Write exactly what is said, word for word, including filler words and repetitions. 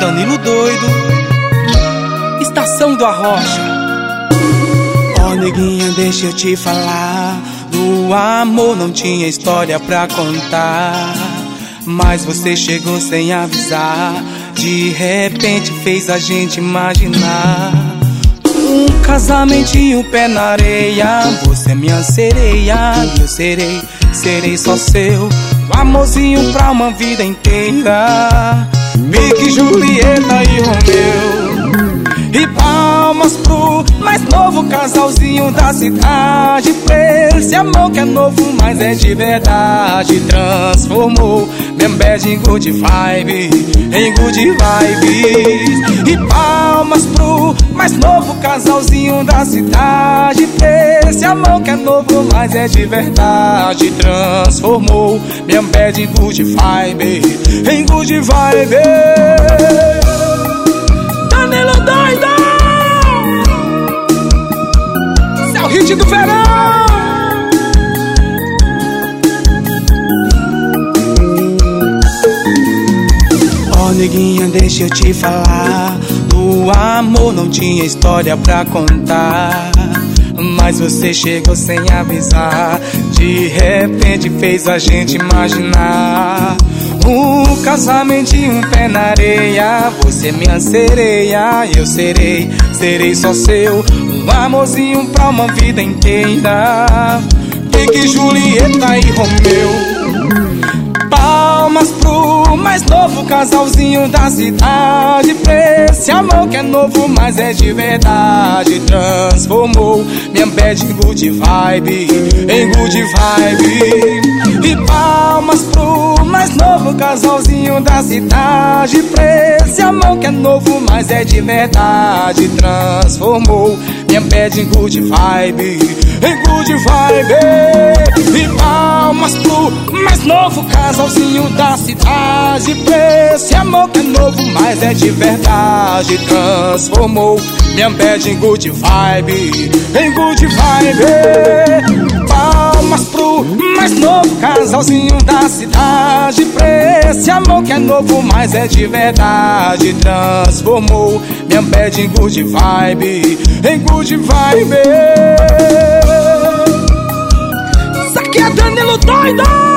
Danilo doido, Estação do Arrocha. Ó, neguinha, deixa eu te falar, do amor não tinha história pra contar, mas você chegou sem avisar, de repente fez a gente imaginar um casamentinho, pé na areia. Você é minha sereia e eu serei, serei só seu, um amorzinho pra uma vida inteira. Pique Julieta e Romeu, e palmas pro mais novo casalzinho da cidade. Pra esse amor que é novo, mas é de verdade, transformou minha bad em good vibe, em good vibes. E palmas pro mais novo casalzinho da cidade. Pra esse amor que é novo, mas é de verdade, transformou minha bad em good vibe, em good vibe. Danilo doido, esse é o hit do verão. Ó, neguinha, deixa eu te falar, do amor não tinha história pra contar, mas você chegou sem avisar, de repente fez a gente imaginar um casamentinho, um pé na areia. Você é minha sereia e eu serei, serei só seu, um amorzinho pra uma vida inteira. Pique Julieta e Romeu, palmas pro mais novo casalzinho da cidade. Pra esse amor que é novo, mas é de verdade, transformou minha bad em good vibe, em good vibe. E palmas pro mais novo casalzinho da cidade. Pra esse amor que é novo, mas é de verdade, transformou minha bad em good vibe, em good vibe. E palmas pro mais novo casalzinho da cidade. Pra esse amor que é novo, mas é de verdade, transformou minha bad em good vibe, em good vibe. Palmas pro mais novo casalzinho da cidade. Pra esse amor que é novo, mas é de verdade, transformou minha bad em good vibe, em good vibe. Isso aqui é Danilo doido.